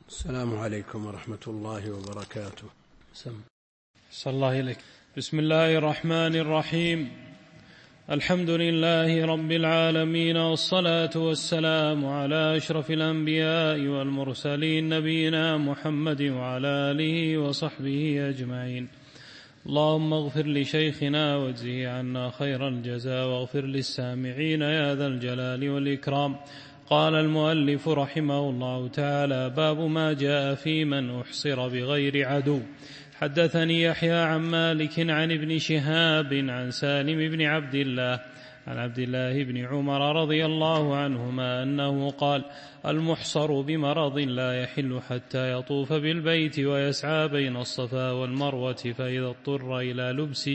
السلام عليكم ورحمة الله وبركاته. صلى الله إليك. بسم الله الرحمن الرحيم. الحمد لله رب العالمين، والصلاة والسلام على أشرف الأنبياء والمرسلين نبينا محمد وعلى آله وصحبه أجمعين. اللهم اغفر لشيخنا واجزه عنا خير الجزاء، واغفر للسامعين يا ذا الجلال والإكرام. قال المؤلف رحمه الله تعالى: باب ما جاء في من أحصر بغير عدو. حدثني يحيى عن مالك عن ابن شهاب عن سالم بن عبد الله عن عبد الله بن عمر رضي الله عنهما أنه قال: المحصر بمرض لا يحل حتى يطوف بالبيت ويسعى بين الصفا والمروة، فإذا اضطر إلى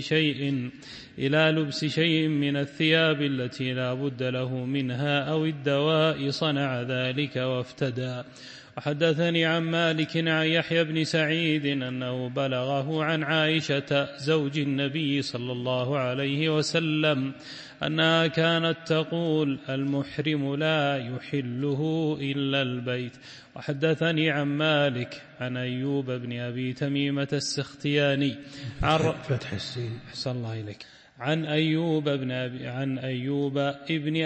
لبس شيء من الثياب التي لا بد له منها أو الدواء صنع ذلك وافتدى. وحدثني عن مالك عن يحيى بن سعيد أنه بلغه عن عائشة زوج النبي صلى الله عليه وسلم أنها كانت تقول: المحرم لا يحله إلا البيت. وحدثني عن مالك عن أيوب بن أبي تميمة السختياني فتح السين أحسن الله إليك عن أيوب ابن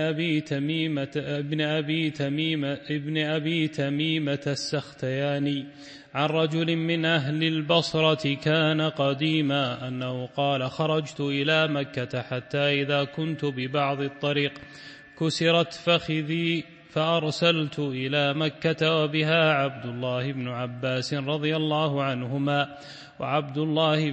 أبي تميمة السختياني عن رجل من أهل البصرة كان قديما أنه قال: خرجت إلى مكة حتى إذا كنت ببعض الطريق كسرت فخذي، فأرسلت إلى مكة وبها عبد الله بن عباس رضي الله عنهما وعبد الله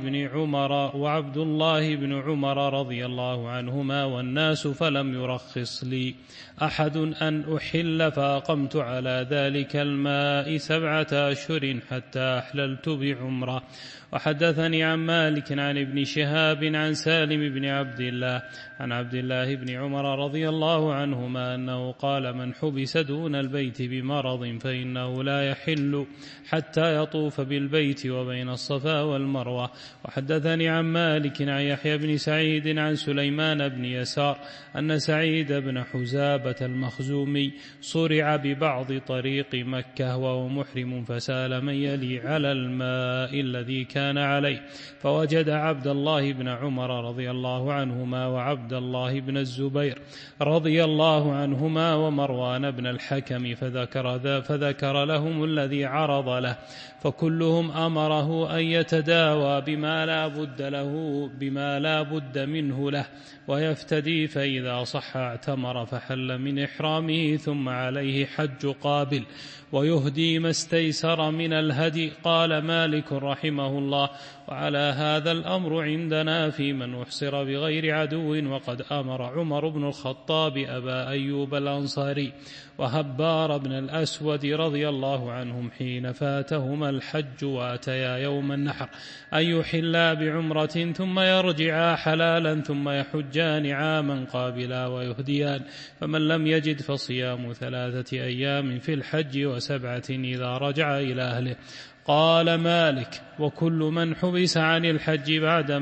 بن عمر رضي الله عنهما والناس، فلم يرخص لي أحد أن أحل، فأقمت على ذلك الماء 7 أشهر حتى أحللت بعمرة. وحدثني عن مالك عن ابن شهاب عن سالم بن عبد الله عن عبد الله بن عمر رضي الله عنهما أنه قال: من حبس دون البيت بمرض فإنه لا يحل حتى يطوف بالبيت وبين الصفا والمروة. وحدثني عن مالك عن يحيى بن سعيد عن سليمان بن يسار أن سعيد بن حزابة المخزومي صرع ببعض طريق مكة وهو محرم، فسال من يلي على الماء الذي كان عليه، فوجد عبد الله بن عمر رضي الله عنهما وعبد الله بن الزبير رضي الله عنهما ومروان بن الحكم، فذكر لهم الذي عرض له، فكلهم أمره أن يتداوى بما لا بد منه له ويفتدي، فإذا صح اعتمر فحل من إحرامه، ثم عليه حج قابل ويهدي ما استيسر من الهدي. قال مالك رحمه الله: وعلى هذا الأمر عندنا في من أحصر بغير عدو. وقد أمر عمر بن الخطاب أبا أيوب الأنصاري وهبار بن الأسود رضي الله عنهم حين فاتهما الحج وأتيا يوم النحر أن يحلا بعمرة ثم يرجعا حلالا، ثم يحجان عاما قابلا ويهديان، فمن لم يجد فصيام 3 أيام في الحج و7 إذا رجع إلى أهله. قال مالك: وكل من حبس عن الحج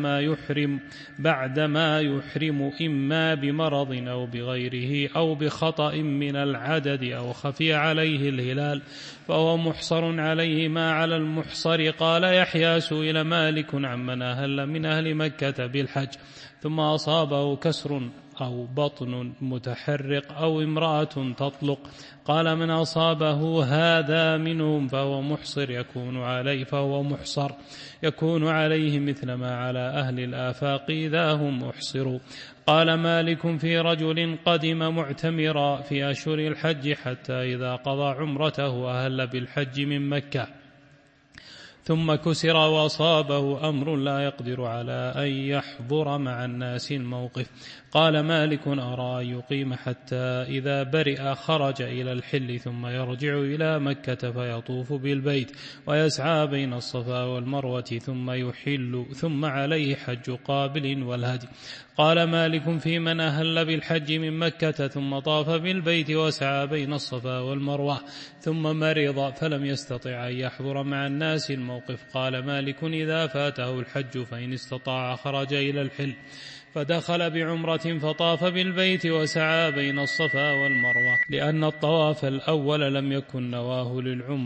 بعدما يحرم إما بمرض أو بغيره أو بخطأ من العدد أو خفي عليه الهلال فهو محصر عليه ما على المحصر. قال يحيى: سئل مالك عمن أهل من أهل مكة بالحج ثم أصابه كسر أو بطن متحرق أو امرأة تطلق، قال: من أصابه هذا منهم فهو محصر يكون عليه مثل ما على أهل الآفاق إذا هم أحصروا. قال مالك: في رجل قدم معتمرا في أشهر الحج حتى إذا قضى عمرته أهل بالحج من مكة، ثم كسر وأصابه أمر لا يقدر على أن يحضر مع الناس الموقف. قال مالك: أرى أن يقيم حتى إذا برئ خرج إلى الحل، ثم يرجع إلى مكة فيطوف بالبيت ويسعى بين الصفا والمروة ثم يحل، ثم عليه حج قابل والهدي. قال مالك: في من أهل بالحج من مكة ثم طاف بالبيت وسعى بين الصفا والمروة ثم مرض فلم يستطع أن يحضر مع الناس الموقف. قال مالك: إذا فاته الحج فإن استطاع خرج إلى الحل فدخل بعمرة فطاف بالبيت وسعى بين الصفا والمروة، لأن الطواف الأول لم يكن نواه للعمرة،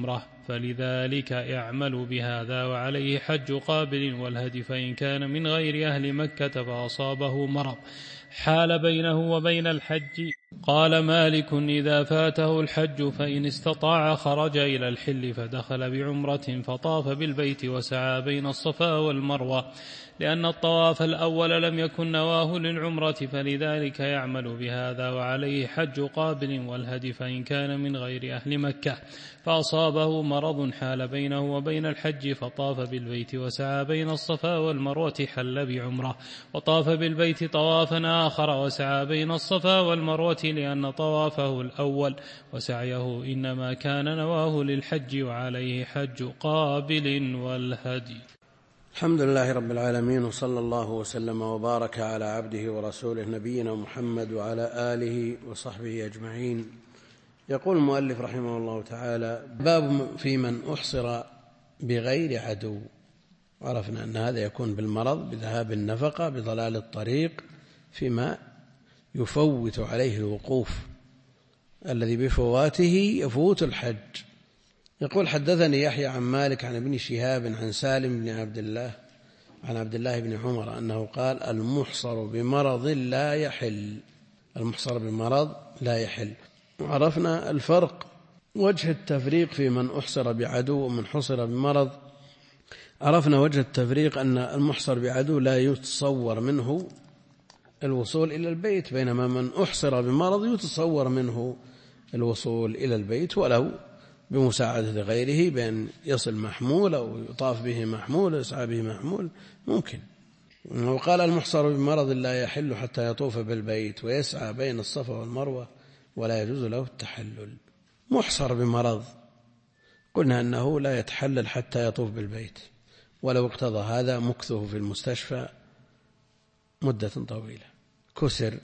فلذلك يعمل بهذا وعليه حج قابل والهدي فإن كان من غير أهل مكة فأصابه مرض حال بينه وبين الحج. قال مالك إذا فاته الحج فإن استطاع خرج إلى الحل فدخل بعمرة فطاف بالبيت وسعى بين الصفا والمروة، لأن الطواف الأول لم يكن نواه للعمرة، فلذلك يعمل بهذا وعليه حج قابل والهدي فإن كان من غير أهل مكة فأصابه مرض حال بينه وبين الحج فطاف بالبيت وسعى بين الصفا والمروة حل بعمرة، وطاف بالبيت طوافا آخر وسعى بين الصفا والمروة، لأن طوافه الأول وسعيه إنما كان نواه للحج وعليه حج قابل والهدي. الحمد لله رب العالمين، وصلى الله وسلم وبارك على عبده ورسوله نبينا محمد وعلى آله وصحبه أجمعين. يقول المؤلف رحمه الله تعالى: باب في من أحصر بغير عدو. عرفنا أن هذا يكون بالمرض، بذهاب النفقة، بضلال الطريق، فيما يفوت عليه الوقوف الذي بفواته يفوت الحج. يقول: حدثني يحيى عن مالك عن ابن شهاب عن سالم بن عبد الله عن عبد الله بن عمر أنه قال: المحصر بمرض لا يحل. المحصر بمرض لا يحل. عرفنا الفرق، وجه التفريق في من أحصر بعدو ومن حصر بمرض. عرفنا وجه التفريق أن المحصر بعدو لا يتصور منه الوصول إلى البيت، بينما من أحصر بمرض يتصور منه الوصول إلى البيت ولو بمساعدة غيره، بأن يصل محمول أو يطاف به محمول يسعى به محمول ممكن. وقال: المحصر بمرض لا يحل حتى يطوف بالبيت ويسعى بين الصفا والمروة ولا يجوز له التحلل. محصر بمرض قلنا أنه لا يتحلل حتى يطوف بالبيت، ولو اقتضى هذا مكثه في المستشفى مدة طويلة. كسر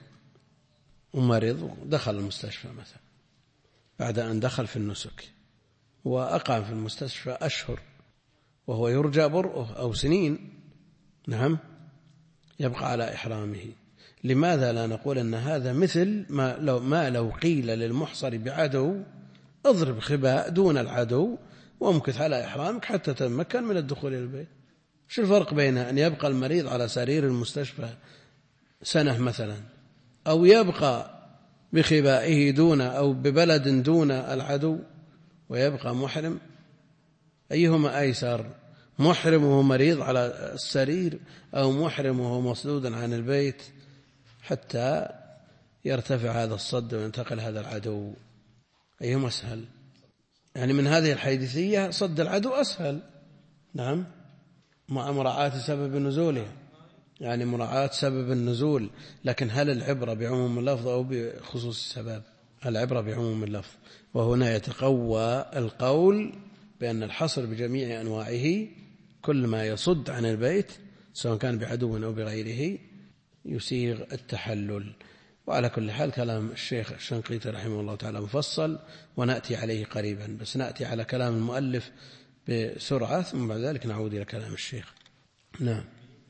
ومرض ودخل المستشفى مثلا بعد أن دخل في النسك وأقام في المستشفى أشهر وهو يرجى برؤه أو سنين، نعم، يبقى على إحرامه. لماذا لا نقول أن هذا مثل ما لو قيل للمحصر بعدو: اضرب خباء دون العدو وامكث على إحرامك حتى تتمكن من الدخول إلى البيت؟ شو الفرق بين أن يبقى المريض على سرير المستشفى سنة مثلا، أو يبقى بخبائه دون أو ببلد دون العدو ويبقى محرم؟ أيهما أيسر؟ محرم وهو مريض على السرير، أو محرم وهو مصدود عن البيت حتى يرتفع هذا الصد وينتقل هذا العدو؟ أيهما أسهل؟ يعني من هذه الحيثية صد العدو أسهل، نعم، مع مراعاة سبب نزوله، يعني مراعاة سبب النزول. لكن هل العبرة بعموم اللفظ أو بخصوص السبب؟ العبرة بعموم اللفظ. وهنا يتقوى القول بأن الحصر بجميع أنواعه، كل ما يصد عن البيت سواء كان بعدو أو بغيره، يسيغ التحلل. وعلى كل حال كلام الشيخ الشنقيطي رحمه الله تعالى مفصل ونأتي عليه قريبا، بس نأتي على كلام المؤلف بسرعة ثم بعد ذلك نعود إلى كلام الشيخ. نعم.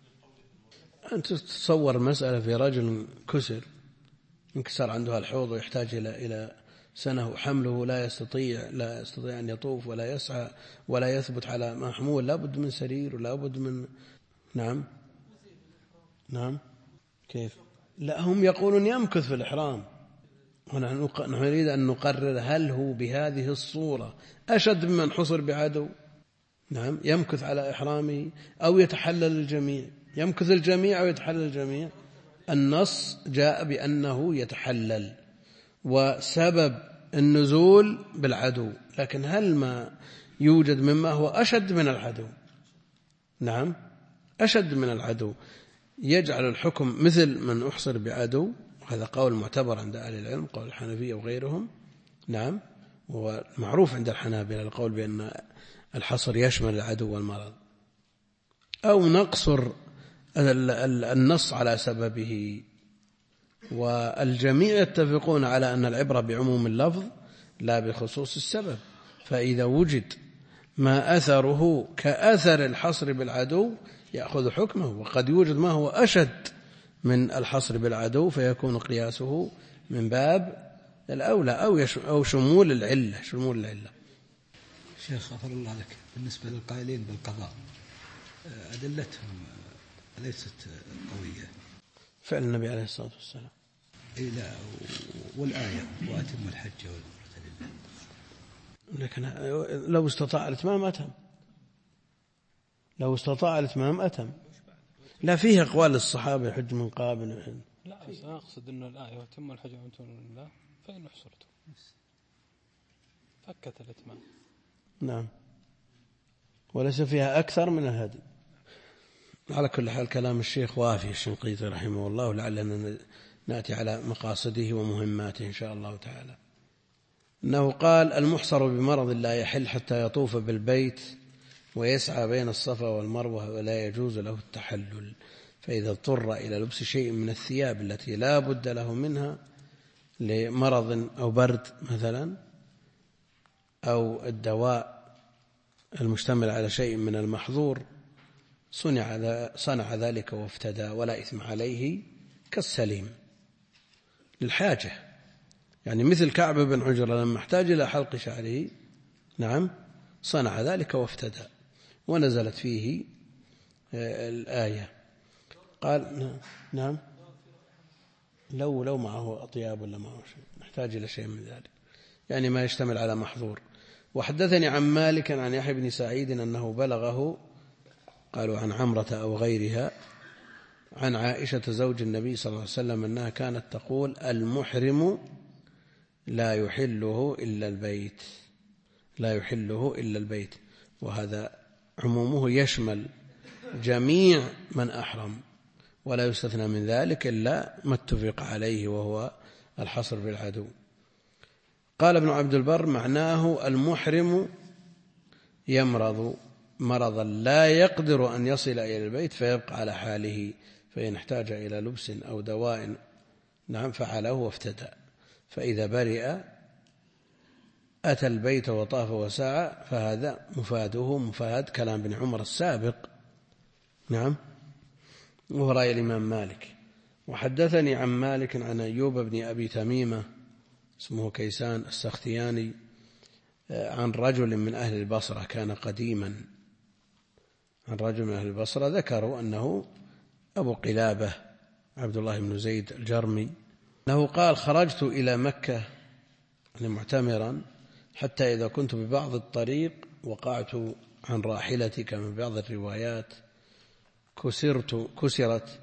أنت تتصور المسألة في رجل كسر، انكسر عنده الحوض ويحتاج إلى سنة، وحمله لا يستطيع أن يطوف ولا يسعى ولا يثبت على محمول، لا بد من سرير ولا بد من نعم كيف؟ لا، هم يقولون يمكث في الإحرام، ونحن نريد أن نقرر هل هو بهذه الصورة أشد ممن حصر بعدو؟ نعم، يمكث على إحرامه أو يتحلل الجميع؟ يمكث الجميع أو يتحلل الجميع؟ النص جاء بأنه يتحلل وسبب النزول بالعدو، لكن هل ما يوجد مما هو أشد من العدو؟ نعم، أشد من العدو يجعل الحكم مثل من أحصر بعدو. هذا قول معتبر عند أهل العلم، قول الحنفية وغيرهم، نعم، ومعروف عند الحنابلة القول بأن الحصر يشمل العدو والمرض. أو نقصر النص على سببه، والجميع يتفقون على أن العبرة بعموم اللفظ لا بخصوص السبب. فإذا وجد ما أثره كأثر الحصر بالعدو يأخذ حكمه، وقد يوجد ما هو أشد من الحصر بالعدو فيكون قياسه من باب الأولى أو شمول العلة. شيخ غفر الله لك، بالنسبة للقائلين بالقضاء أدلتهم ليست قوية. فعل النبي عليه الصلاة والسلام. لا، والآية وأتم الحج والعمرة لله. لكن لو استطاع الإتمام أتم، لو استطاع الإتمام أتم. لا، فيه أقوال الصحابة يحج من قابل. لا، أنا أقصد أن الآية وأتم الحج والعمرة لله فإن أحصرتم فكت الإتمام. نعم، وليس فيها أكثر من الهدي. على كل حال كلام الشيخ وافي الشنقيطي رحمه الله، ولعلنا نأتي على مقاصده ومهماته إن شاء الله تعالى. أنه قال: المحصر بمرض لا يحل حتى يطوف بالبيت ويسعى بين الصفا والمروة ولا يجوز له التحلل، فإذا اضطر إلى لبس شيء من الثياب التي لا بد له منها لمرض أو برد مثلا، أو الدواء المشتمل على شيء من المحظور، صنع ذلك وافتدى ولا إثم عليه، كالسليم للحاجة، يعني مثل كعب بن عجرة لما احتاج إلى حلق شعره، نعم، صنع ذلك وافتدى، ونزلت فيه الآية. قال: نعم، لو معه أطياب ولا معه شيء، نحتاج إلى شيء من ذلك، يعني ما يشتمل على محظور. وحدثني عن مالك عن يحيى بن سعيد أنه بلغه، قالوا عن عمرة أو غيرها، عن عائشة زوج النبي صلى الله عليه وسلم أنها كانت تقول: المحرم لا يحله إلا البيت، لا يحله إلا البيت. وهذا عمومه يشمل جميع من أحرم، ولا يستثنى من ذلك إلا ما اتفق عليه وهو الحصر بالعدو. قال ابن عبد البر: معناه المحرم يمرض مرضا لا يقدر أن يصل إلى البيت فيبقى على حاله، فإن احتاج إلى لبس أو دواء، نعم، فعله وافتدى، فإذا برئ أتى البيت وطاف وسعى، فهذا مفاده مفاد كلام ابن عمر السابق، نعم، وهو رأي الإمام مالك. وحدثني عن مالك عن أيوب بن أبي تميمة اسمه كيسان السختياني عن رجل من أهل البصرة كان قديما، عن رجل من أهل البصرة ذكروا أنه أبو قلابة عبد الله بن زيد الجرمي، أنه قال: خرجت إلى مكة معتمرا حتى إذا كنت ببعض الطريق وقعت عن راحلتي، كما في بعض الروايات كسرت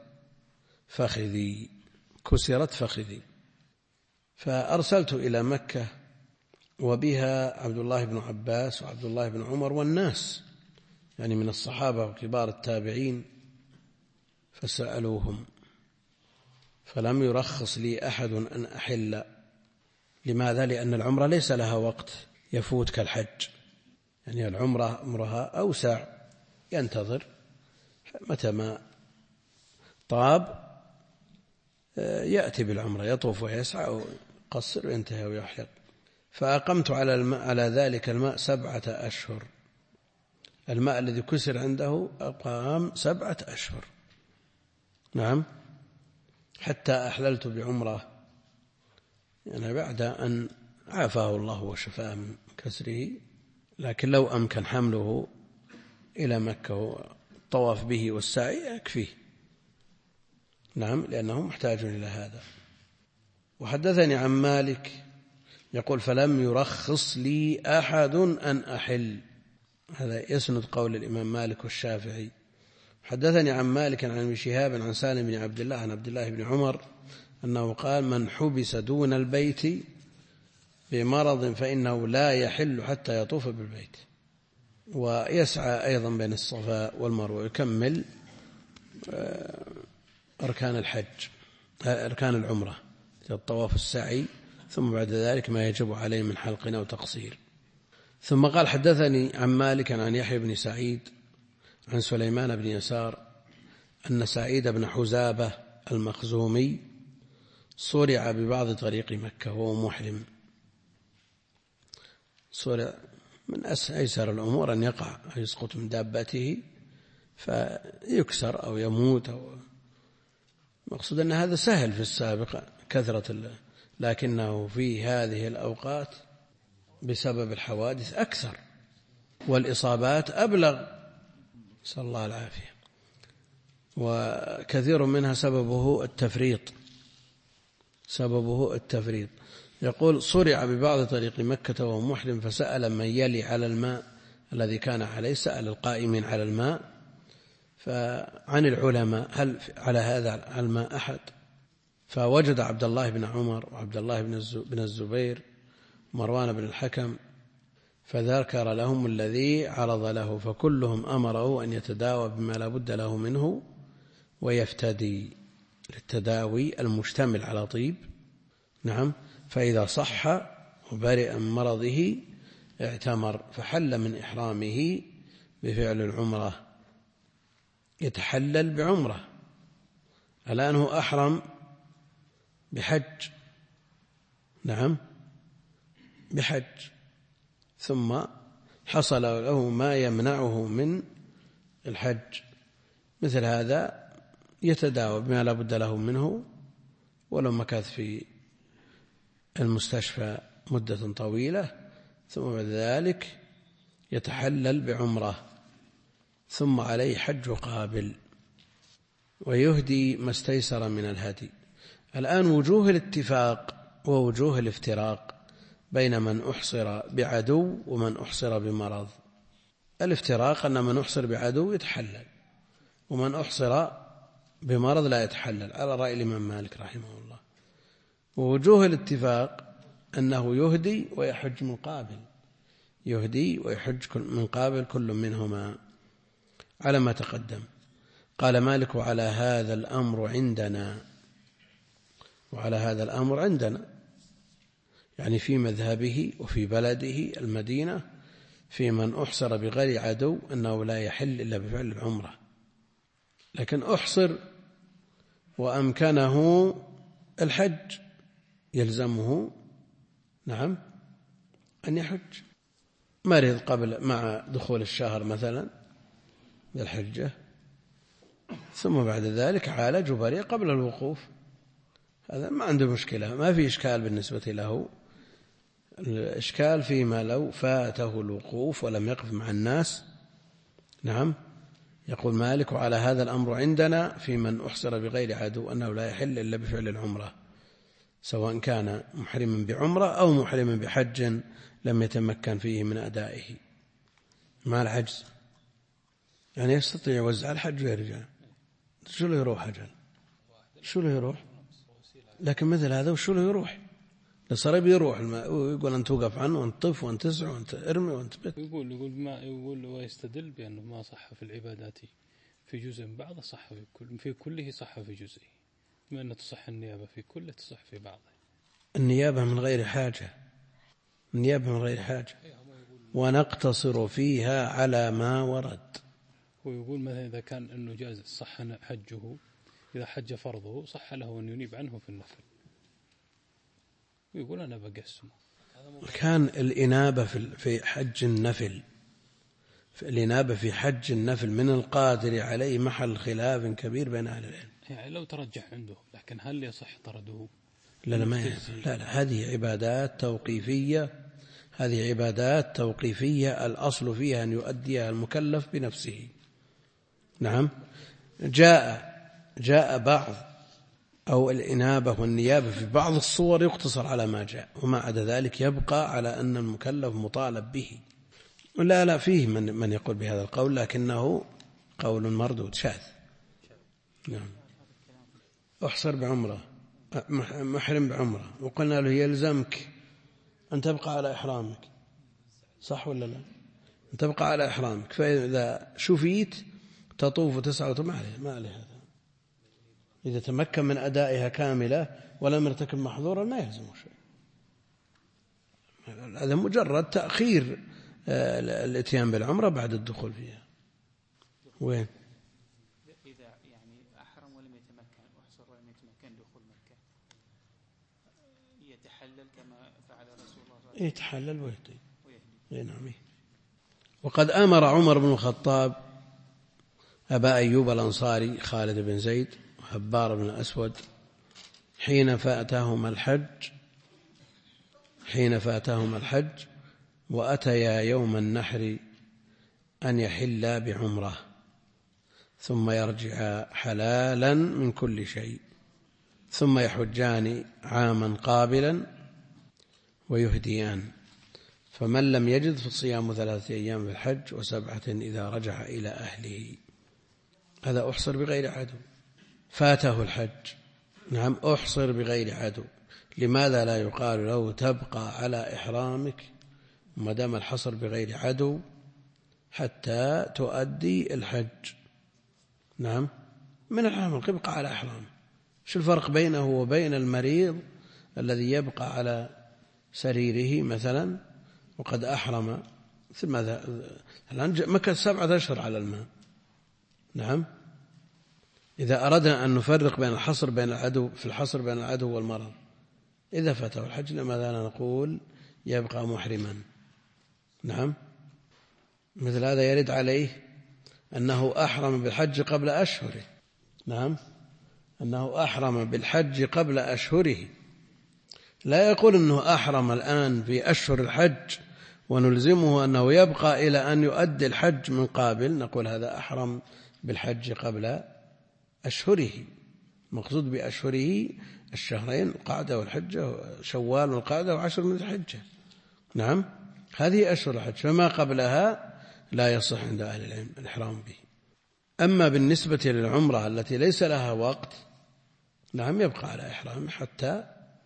فخذي، فأرسلت إلى مكة وبها عبد الله بن عباس وعبد الله بن عمر والناس، يعني من الصحابة وكبار التابعين، فسألوهم فلم يرخص لي أحد أن أحل. لماذا؟ لأن العمرة ليس لها وقت يفوت كالحج، يعني العمرة أمرها أوسع، ينتظر متى ما طاب يأتي بالعمرة، يطوف ويسعى أو يقصر وينتهي ويحلق. فأقمت على ذلك الماء 7 أشهر، الماء الذي كسر عنده أقام 7 أشهر، نعم، حتى أحللت بعمرة، يعني بعد أن عافاه الله وشفاه من كسره. لكن لو أمكن حمله إلى مكة والطواف به والسعي يكفيه، نعم، لأنه محتاج إلى هذا. وحدثني عن مالك يقول: فلم يرخص لي أحد أن أحل. هذا يسند قول الإمام مالك والشافعي. حدثني عن مالك عن ابن شهاب عن سالم بن عبد الله عن عبد الله بن عمر أنه قال: من حبس دون البيت بمرض فإنه لا يحل حتى يطوف بالبيت ويسعى أيضا بين الصفا والمروة، يكمل أركان الحج، أركان العمرة، الطواف السعي، ثم بعد ذلك ما يجب عليه من حلق أو تقصير. ثم قال: حدثني عن مالك عن يحيى بن سعيد عن سليمان بن يسار أن سعيد بن حزابة المخزومي صرع ببعض طريق مكة وهو محرم. صرع من أيسر الأمور أن يقع أو يسقط من دابته فيكسر أو يموت، مقصود أن هذا سهل في السابق كثرة، لكنه في هذه الأوقات بسبب الحوادث أكثر، والإصابات أبلغ، نسأل الله العافية، وكثير منها سببه التفريط. يقول: صرع ببعض طريق مكة وهو محرم، فسأل من يلي على الماء الذي كان عليه، سأل القائمين على الماء فعن العلماء هل على هذا الماء أحد، فوجد عبد الله بن عمر وعبد الله بن الزبير ومروان بن الحكم، فذكر لهم الذي عرض له، فكلهم أمره أن يتداوى بما لا بد له منه ويفتدي للتداوي المشتمل على طيب. نعم. فإذا صح وبرئ من مرضه اعتمر، فحل من إحرامه بفعل العمرة، يتحلل بعمرة. الآن هو أحرم بحج، نعم، بحج، ثم حصل له ما يمنعه من الحج، مثل هذا يتداوى بما لا بد له منه، ولو مكث في المستشفى مدة طويلة، ثم بعد ذلك يتحلل بعمرة، ثم عليه حج قابل، ويهدي ما استيسر من الهدي. الآن وجوه الاتفاق ووجوه الافتراق بين من أحصر بعدو ومن أحصر بمرض. الافتراق أن من أحصر بعدو يتحلل، ومن أحصر بمرض لا يتحلل، على رأي الإمام مالك رحمه الله. ووجوه الاتفاق أنه يهدي ويحج من قابل، يهدي ويحج من قابل كل منهما على ما تقدم. قال مالك: وعلى هذا الأمر عندنا، وعلى هذا الأمر عندنا يعني في مذهبه وفي بلده المدينة، في من أحصر بغير عدو أنه لا يحل إلا بفعل العمرة. لكن أحصر وأمكنه الحج يلزمه، نعم، أن يحج. مرض قبل مع دخول الشهر مثلا للحجة، ثم بعد ذلك عالج وبرئ قبل الوقوف، هذا ما عنده مشكلة، ما في إشكال بالنسبة له. الإشكال فيما لو فاته الوقوف ولم يقف مع الناس. نعم. يقول مالك: وعلى هذا الأمر عندنا في من أحصر بغير عدو أنه لا يحل إلا بفعل العمرة، سواء كان محرما بعمرة أو محرما بحج لم يتمكن فيه من أدائه مع العجز. يعني يستطيع يوزع الحج ويرجع، شو له يروح أجل، شو له يروح، لكن مثل هذا وشو له يروح، الصريب يروح ويقول أنت توقف عنه وأنت طف وأنت تسع وأنت ارمي وأنت بت. يقول ويستدل بأنه ما صح في العبادات في جزء بعض صح في كله صح في جزء، بما أن تصح النيابة في كله تصح في بعضه. النيابة من غير حاجة، النيابة من غير حاجة، ونقتصر فيها على ما ورد. ويقول مثلا إذا كان أنه جاز صح حجه، إذا حج فرضه صح له أن ينيب عنه في النفل، ويقول أنا بقسمه. كان الإنابة في حج النفل، الإنابة في حج النفل من القادر عليه محل خلاف كبير بين أهل العلم، يعني لو ترجح عنده، لكن هل يصح طرده؟ لا، هذه عبادات توقيفية، هذه عبادات توقيفية الأصل فيها أن يؤديها المكلف بنفسه. نعم. جاء بعض أو الإنابة والنيابة في بعض الصور يقتصر على ما جاء، وما عدا ذلك يبقى على أن المكلف مطالب به. لا فيه من يقول بهذا القول، لكنه قول مردود شاذ. نعم. أحصر بعمرة، محرم بعمرة، وقلنا له يلزمك أن تبقى على إحرامك، صح ولا لا؟ أن تبقى على إحرامك، فإذا شفيت تطوف وتسعى ما عليه هذا. إذا تمكن من أدائها كاملة ولم يرتكب محظورا ما يلزمه شيء، هذا مجرد تأخير الاتيان بالعمرة بعد الدخول فيها. وين؟ إذا يعني أحرم ولم يتمكن، أحصر ولم يتمكن دخول مكة، يتحلل كما فعل رسول الله صلى الله عليه وسلم. يتحلل ويهدي. نعم. وقد أمر عمر بن الخطاب أبا أيوب الأنصاري خالد بن زيد وحبار بن الأسود حين فاتهما الحج وأتيا يوم النحر أن يحل بعمرة ثم يرجع حلالا من كل شيء، ثم يحجان عاما قابلا ويهديان. فمن لم يجد فصيام 3 أيام في الحج و7 إذا رجع إلى أهله. هذا أحصر بغير عدو، فاته الحج، نعم أحصر بغير عدو. لماذا لا يقال له تبقى على إحرامك ما دام الحصر بغير عدو حتى تؤدي الحج؟ نعم من الحرام يبقى على إحرام. شو الفرق بينه وبين المريض الذي يبقى على سريره مثلا وقد أحرم؟ الآن مكث 7 أشهر على الماء. نعم إذا أردنا أن نفرق بين الحصر بين العدو في الحصر بين العدو والمرض، إذا فاته الحج لماذا لا نقول يبقى محرما؟ نعم مثل هذا يرد عليه أنه أحرم بالحج قبل أشهره. نعم أنه أحرم بالحج قبل أشهره، لا يقول أنه أحرم الآن في أشهر الحج ونلزمه أنه يبقى إلى أن يؤدي الحج من قابل. نقول هذا أحرم بالحج قبل أشهره. مقصود بأشهره الشهرين القعدة والحجة، شوال والقعدة و10 من الحجة. نعم هذه أشهر الحج، فما قبلها لا يصح عند أهل العلم الإحرام به. أما بالنسبة للعمرة التي ليس لها وقت، نعم يبقى على إحرام حتى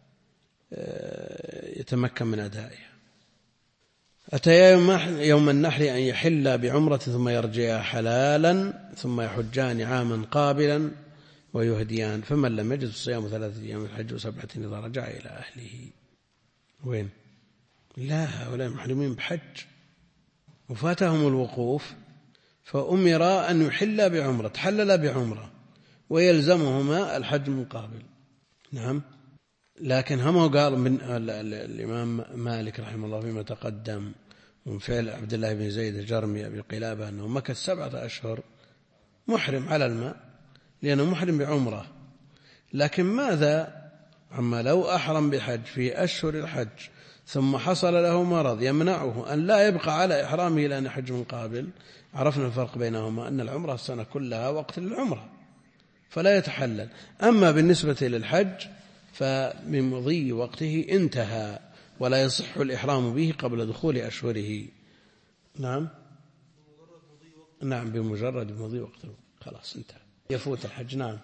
يتمكن من أدائها. أتى يوم النحر أن يحل بعمرة ثم يرجع حلالا ثم يحجان عاما قابلا ويهديان. فمن لم يجد صيام 3 أيام الحج و7 إذا رجع إلى أهله. وين؟ لا، هؤلاء محرمين بحج وفاتهم الوقوف، فأمر أن يحل بعمرة، تحلل بعمرة ويلزمهما الحج من قابل. نعم لكن هم قال من الإمام مالك رحمه الله فيما تقدم من فعل عبد الله بن زيد الجرمي بقلابة أنه مكث 7 أشهر محرم على الماء لأنه محرم بعمرة. لكن ماذا عما لو أحرم بحج في أشهر الحج ثم حصل له مرض يمنعه أن لا يبقى على إحرامه لأن حج من قابل؟ عرفنا الفرق بينهما أن العمرة السنة كلها وقت للعمرة فلا يتحلل. أما بالنسبة للحج فمن مضي وقته انتهى ولا يصح الإحرام به قبل دخول أشهره. نعم نعم بمجرد مضي وقته خلاص انتهى يفوت الحج. نعم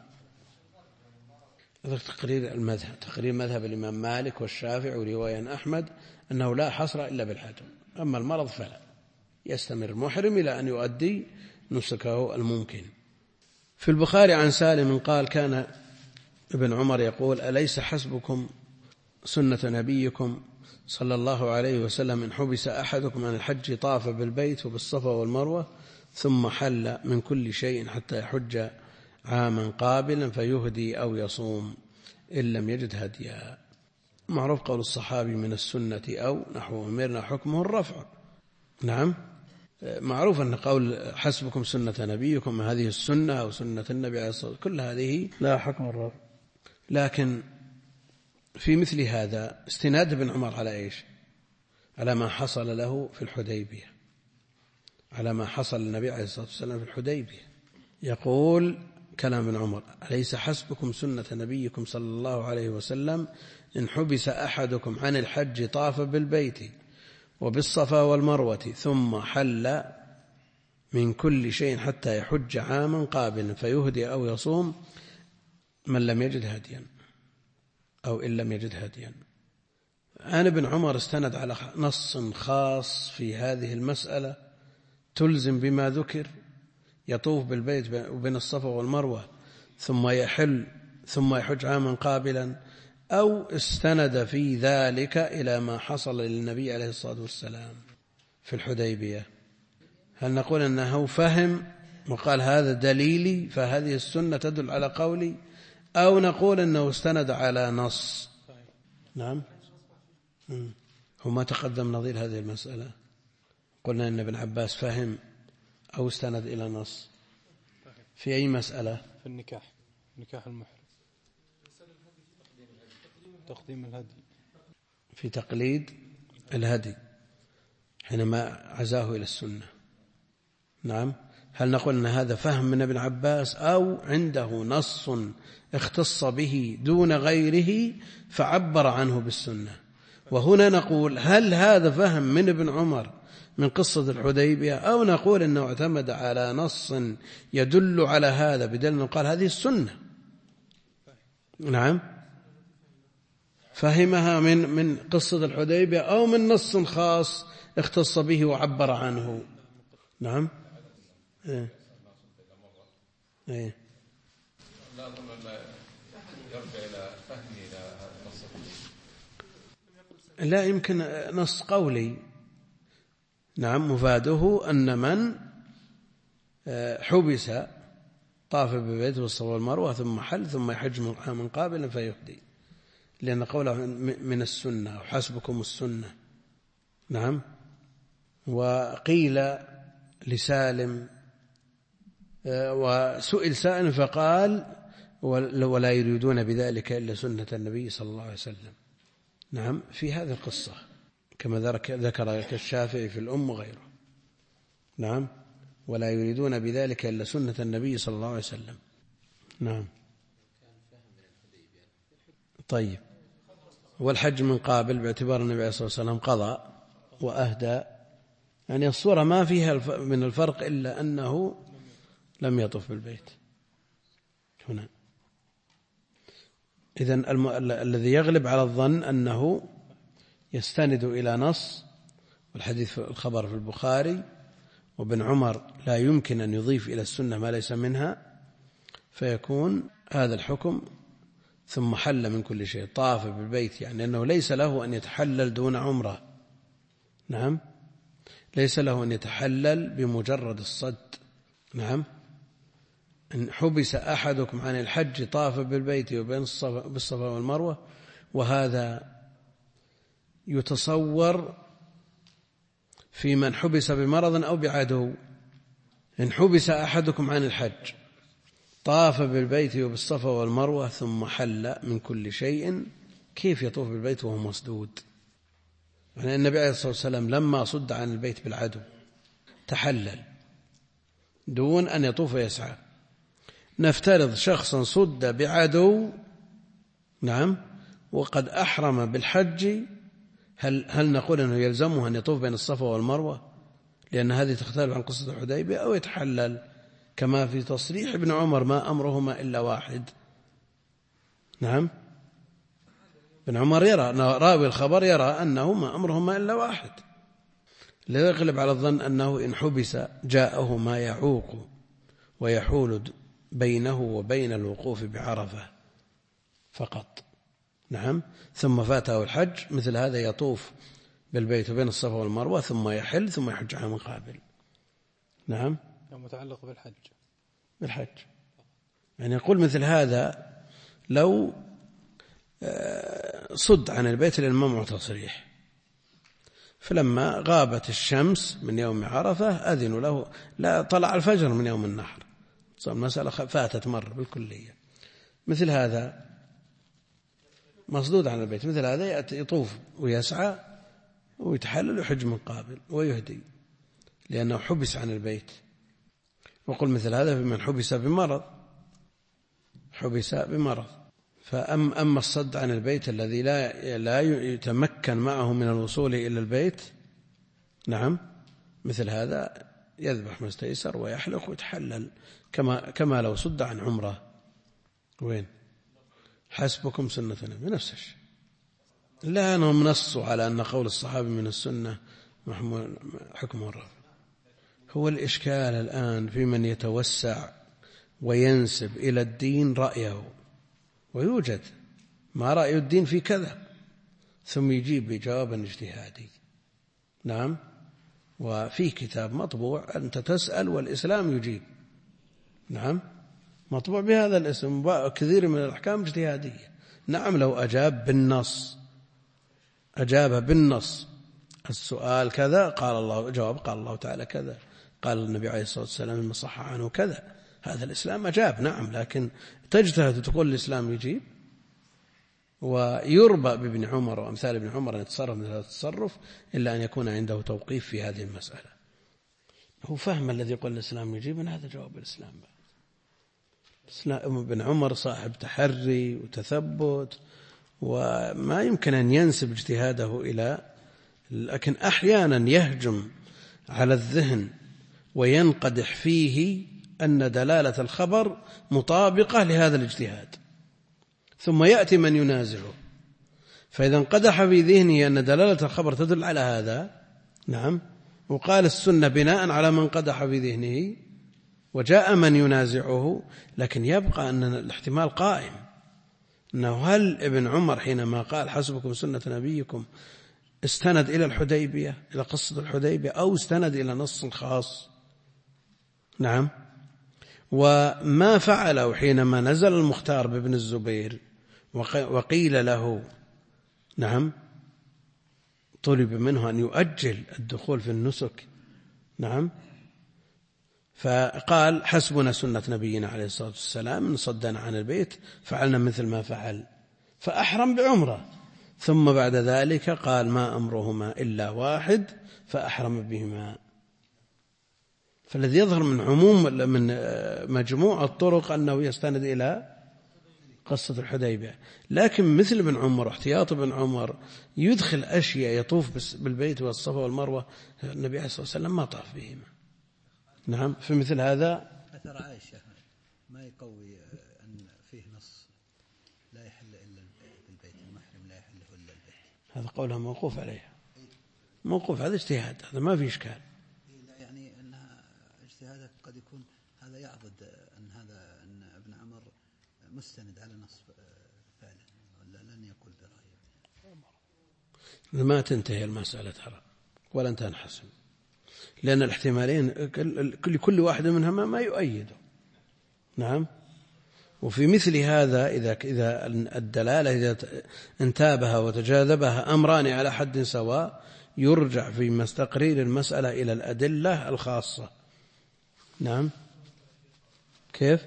هذا تقرير المذهب، تقرير مذهب الإمام مالك والشافعي ورواية عن أحمد أنه لا حصر إلا بالحج. أما المرض فلا، يستمر المحرم إلى أن يؤدي نسكه الممكن. في البخاري عن سالم قال كان ابن عمر يقول أليس حسبكم سنة نبيكم صلى الله عليه وسلم إن حبس أحدكم عن الحج طاف بالبيت وبالصفا والمروة ثم حل من كل شيء حتى يحج عاما قابلا فيهدي أو يصوم إن لم يجد هديا. معروف قول الصحابي من السنة أو نحو أمرنا حكمه الرفع. نعم معروف أن قول حسبكم سنة نبيكم هذه السنة أو سنة النبي عليه الصلاة والسلام كل هذه لا حكم الرفع. لكن في مثل هذا استناد ابن عمر على إيش؟ على ما حصل له في الحديبية، على ما حصل للنبي عليه الصلاة والسلام في الحديبية. يقول كلام ابن عمر أليس حسبكم سنة نبيكم صلى الله عليه وسلم إن حبس أحدكم عن الحج طاف بالبيت وبالصفا والمروة ثم حل من كل شيء حتى يحج عاما قابلا فيهدي أو يصوم من لم يجد هديا أو إن لم يجد هديا. عن ابن عمر استند على نص خاص في هذه المسألة تلزم بما ذكر، يطوف بالبيت وبين الصفا والمروة ثم يحل ثم يحج عاما قابلا، أو استند في ذلك إلى ما حصل للنبي عليه الصلاة والسلام في الحديبية. هل نقول أنه فهم وقال هذا دليلي فهذه السنة تدل على قولي، أو نقول أنه استند على نص؟ نعم هما تقدم نظير هذه المسألة. قلنا أن ابن عباس فهم أو استند إلى نص في أي مسألة؟ في النكاح، نكاح المحرم، تقديم الهدي، في تقليد الهدي حينما عزاه إلى السنة. نعم، هل نقول أن هذا فهم من ابن عباس أو عنده نص اختص به دون غيره فعبر عنه بالسنة؟ وهنا نقول هل هذا فهم من ابن عمر من قصة الحديبية، أو نقول أنه اعتمد على نص يدل على هذا بدل أنه قال هذه السنة؟ نعم، فهمها من قصة الحديبية أو من نص خاص اختص به وعبر عنه. نعم. إيه. إيه. لا أظن أن يرجع إلى فهمي إلى نص. لا يمكن نص قولي. نعم، مفاده أن من حبس طاف بالبيت والصفا والمروة ثم حل ثم يحج من قابل فيهدي، لأن قوله من السنة وحسبكم السنة. نعم. وقيل لسالم وسئل سائل فقال ولا يريدون بذلك إلا سنة النبي صلى الله عليه وسلم. نعم، في هذه القصة كما ذكر الشافعي في الأم وغيره. نعم، ولا يريدون بذلك إلا سنة النبي صلى الله عليه وسلم. نعم. طيب، والحج من قابل باعتبار النبي عليه الصلاة والسلام قضى وأهدى، يعني الصورة ما فيها من الفرق إلا أنه لم يطف بالبيت هنا. إذن الذي يغلب على الظن أنه يستند إلى نص، والحديث الخبر في البخاري، وابن عمر لا يمكن أن يضيف إلى السنة ما ليس منها، فيكون هذا الحكم ثم حل من كل شيء. طاف بالبيت يعني أنه ليس له أن يتحلل دون عمرة. نعم، ليس له أن يتحلل بمجرد الصد. نعم، إن حبس أحدكم عن الحج طاف بالبيت وبين بالصفا والمروة، وهذا يتصور في من حبس بمرض أو بعدو. إن حبس أحدكم عن الحج طاف بالبيت وبالصفا والمروة ثم حل من كل شيء، كيف يطوف بالبيت وهو مسدود؟ يعني النبي عليه الصلاة والسلام لما صد عن البيت بالعدو تحلل دون أن يطوف يسعى. نفترض شخصا صد بعدو، نعم، وقد أحرم بالحج، هل نقول أنه يلزمه أن يطوف بين الصفا والمروة لأن هذه تختلف عن قصة الحديبية، أو يتحلل كما في تصريح ابن عمر ما أمرهما إلا واحد؟ نعم، ابن عمر يرى، راوي الخبر يرى أنه ما أمرهما إلا واحد. لا يغلب على الظن أنه إن حبس جاءه ما يعوق ويحول بينه وبين الوقوف بعرفة فقط. نعم، ثم فاته الحج، مثل هذا يطوف بالبيت وبين الصفا والمروة ثم يحل ثم يحج عام قابل. نعم، متعلق بالحج. يعني يقول مثل هذا لو صد عن البيت لأن ما تصريح، فلما غابت الشمس من يوم عرفة أذنوا له، لا طلع الفجر من يوم النحر، صار المسألة فاتت مر بالكلية. مثل هذا مصدود عن البيت، مثل هذا يطوف ويسعى ويتحلل ويحج من قابل ويهدي لأنه حبس عن البيت. وقل مثل هذا في من حبس بمرض. فأما الصد عن البيت الذي لا يتمكن معه من الوصول إلى البيت، نعم، مثل هذا يذبح ما استيسر ويحلق ويتحلل كما لو صد عن عمره. وين حسبكم سنة النبي نفس الشيء. لا أنهم نصوا على أن قول الصحابي من السنة حكمه الرفع. هو الإشكال الآن في من يتوسع وينسب إلى الدين رأيه، ويوجد ما رأي الدين في كذا ثم يجيب بجواب اجتهادي. نعم، وفي كتاب مطبوع أنت تسأل والإسلام يجيب. نعم، مطبوع بهذا الاسم، كثير من الأحكام اجتهادية. نعم، لو أجاب بالنص السؤال كذا قال الله، جواب قال الله تعالى كذا، قال النبي عليه الصلاة والسلام إن صح عنه كذا، هذا الإسلام أجاب. نعم، لكن تجتهد وتقول الإسلام يجيب، ويربى بابن عمر وأمثال ابن عمر أن يتصرف مثل هذا التصرف إلا أن يكون عنده توقيف في هذه المسألة. هو فهم الذي يقول الإسلام يجيب، من هذا جواب الإسلام. ابن عمر صاحب تحري وتثبت، وما يمكن أن ينسب اجتهاده إلى، لكن أحيانا يهجم على الذهن وينقدح فيه أن دلالة الخبر مطابقة لهذا الاجتهاد، ثم يأتي من ينازعه، فإذا انقدح في ذهنه أن دلالة الخبر تدل على هذا، نعم، وقال السنة بناء على من قدح في ذهنه، وجاء من ينازعه، لكن يبقى أن الاحتمال قائم، أنه هل ابن عمر حينما قال حسبكم سنة نبيكم استند إلى الحديبية، إلى قصة الحديبية، أو استند إلى نص خاص؟ نعم. وما فعله حينما نزل المختار بابن الزبير وقيل له، نعم، طلب منه أن يؤجل الدخول في النسك، نعم، فقال حسبنا سنة نبينا عليه الصلاة والسلام، إن صدنا عن البيت فعلنا مثل ما فعل، فأحرم بعمرة، ثم بعد ذلك قال ما أمرهما إلا واحد فأحرم بهما. فالذي يظهر من مجموع الطرق أنه يستند إلى قصة الحديبية، لكن مثل ابن عمر، احتياط ابن عمر، يدخل أشياء يطوف بالبيت والصفا والمروة، النبي عليه الصلاة والسلام ما طاف بهما. نعم. في مثل هذا أثر عائشة ما يقوي أن فيه نص لا يحل إلا البيت، المحرم لا يحله إلا البيت، هذا قولها موقوف عليها، موقوف، هذا اجتهاد، هذا ما في إشكال. يعني أنها اجتهادك قد يكون هذا يعضد أن ابن عمر مستند على نص فعلا، ولا لن يقول برأيه. ما تنتهي المسألة ترى ولا تنحسم، لأن الاحتمالين كل واحد منها ما يؤيده. نعم. وفي مثل هذا إذا الدلالة إذا انتابها وتجاذبها أمران على حد سواء، يرجع في تقرير المسألة إلى الأدلة الخاصة. نعم. كيف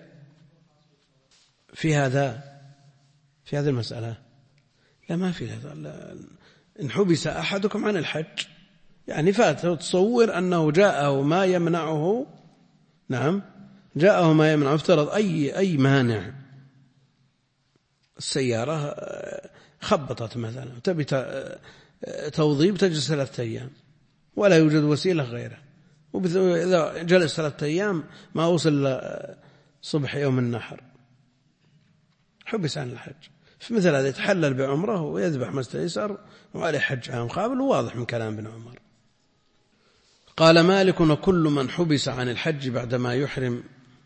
في هذه المسألة؟ لا، ما في هذا. إن حبس أحدكم عن الحج، يعني فاته تصور أنه جاءه ما يمنعه، نعم، جاءه ما يمنعه، افترض أي مانع، السيارة خبطت مثلا، تبي توضيب، تجلس 3 أيام ولا يوجد وسيلة غيره، وإذا جلس 3 أيام ما وصل صبح يوم النحر، حبس عن الحج. في مثل هذا يتحلل بعمره ويذبح ما استيسر وعليه حج عام قابل، وواضح من كلام ابن عمر. قال مالك وكل من حبس عن الحج بعدما يحرم،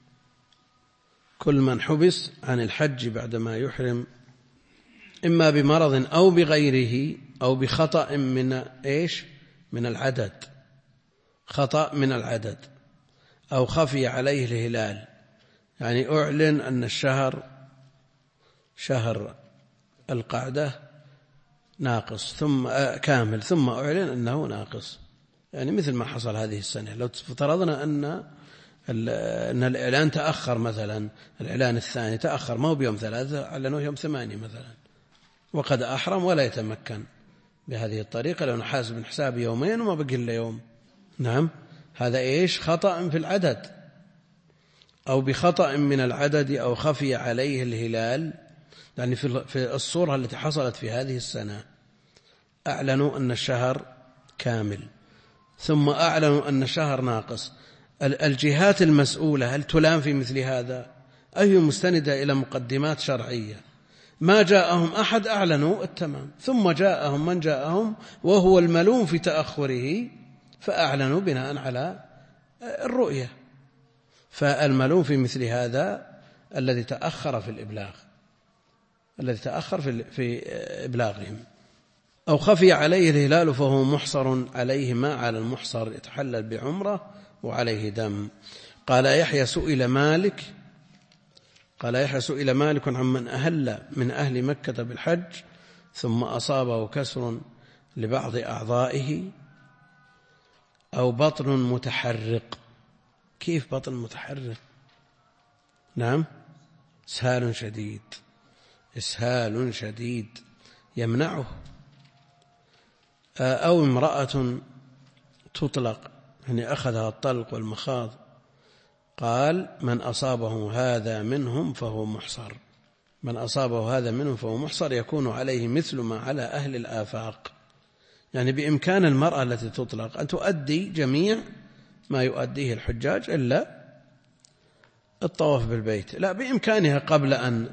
كل من حبس عن الحج بعدما يحرم إما بمرض أو بغيره أو بخطأ من العدد، خطأ من العدد، أو خفي عليه الهلال، يعني أعلن أن الشهر شهر القعدة ناقص ثم كامل، ثم أعلن أنه ناقص، يعني مثل ما حصل هذه السنة. لو افترضنا أن الإعلان تأخر، مثلا الإعلان الثاني تأخر، ما هو بيوم 3، أعلنوه يوم 8 مثلا، وقد أحرم ولا يتمكن بهذه الطريقة، لأنه حاسب من حساب يومين وما بقي إلا يوم. نعم. هذا خطأ في العدد، أو بخطأ من العدد، أو خفي عليه الهلال، يعني في الصورة التي حصلت في هذه السنة أعلنوا أن الشهر كامل، ثم أعلنوا أن الشهر ناقص. الجهات المسؤولة هل تلام في مثل هذا؟ أي مستندة إلى مقدمات شرعية؟ ما جاءهم أحد أعلنوا التمام، ثم جاءهم من جاءهم وهو الملوم في تأخره، فأعلنوا بناء على الرؤية. فالملوم في مثل هذا الذي تأخر في الإبلاغ، الذي تأخر في إبلاغهم. أو خفي عليه الهلال فهو محصر عليه ما على المحصر، يتحلل بعمرة وعليه دم. قال يحيى سئل مالك عمن أهل من أهل مكة بالحج ثم أصابه كسر لبعض أعضائه أو بطن متحرق. كيف بطن متحرق؟ نعم، إسهال شديد يمنعه، أو امرأة تطلق يعني أخذها الطلق والمخاض. قال من أصابه هذا منهم فهو محصر، من أصابه هذا منهم فهو محصر يكون عليه مثل ما على أهل الآفاق. يعني بإمكان المرأة التي تطلق أن تؤدي جميع ما يؤديه الحجاج إلا الطواف بالبيت، لا بإمكانها قبل أن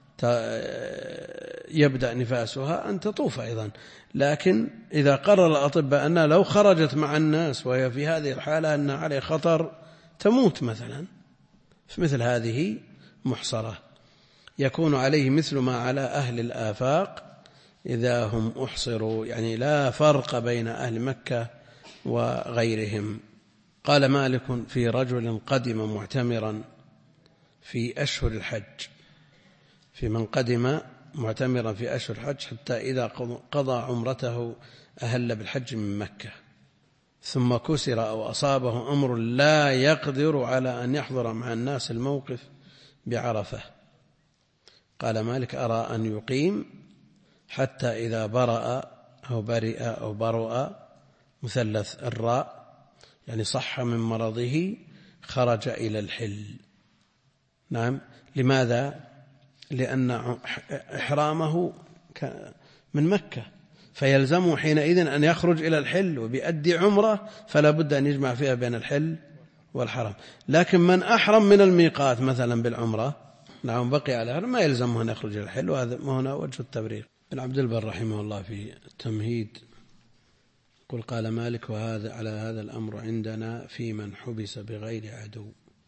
يبدأ نفاسها أن تطوف أيضا. لكن إذا قرر الأطباء أنها لو خرجت مع الناس وهي في هذه الحالة أن عليه خطر تموت مثلا، فمثل هذه محصرة، يكون عليه مثل ما على أهل الآفاق إذا هم أحصروا، يعني لا فرق بين أهل مكة وغيرهم. قال مالك في رجل قدم معتمرا في أشهر الحج، في من قدم معتمرا في أشهر الحج حتى إذا قضى عمرته أهل بالحج من مكة، ثم كسر أو أصابه أمر لا يقدر على أن يحضر مع الناس الموقف بعرفة. قال مالك أرى أن يقيم حتى إذا برأ أو برئ أو برؤ مثلث الراء، يعني صح من مرضه خرج إلى الحل. نعم. لماذا؟ لأن إحرامه من مكة، فيلزمه حينئذ أن يخرج إلى الحل وبيأدي عمره، فلا بد أن يجمع فيها بين الحل والحرم. لكن من أحرم من الميقات مثلا بالعمرة، نعم، بقي على ما يلزمه أن يخرج إلى الحل، وهذا هنا وجه التبرير. ابن عبد البر رحمه الله في التمهيد قل قال مالك وهذا على هذا الأمر عندنا في من حبس بغير عدو.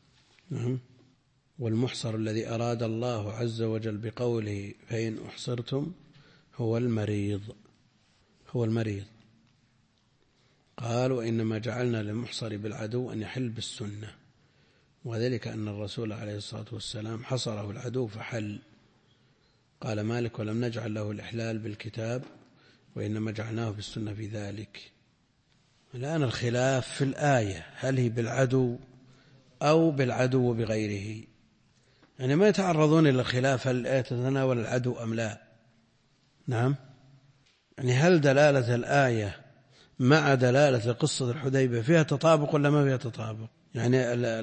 والمحصر الذي أراد الله عز وجل بقوله فإن أحصرتم هو المريض، هو المريض. قال وإنما جعلنا للمحصر بالعدو أن يحل بالسنة، وذلك أن الرسول عليه الصلاة والسلام حصره العدو فحل. قال مالك ولم نجعل له الإحلال بالكتاب وإنما جعلناه بالسنة في ذلك. الآن الخلاف في الآية هل هي بالعدو أو بالعدو بغيره، يعني ما يتعرضون إلى الخلاف هل الآية تتناول العدو أم لا. نعم، يعني هل دلالة الآية مع دلالة قصة الحديبية فيها تطابق ولا ما فيها تطابق؟ يعني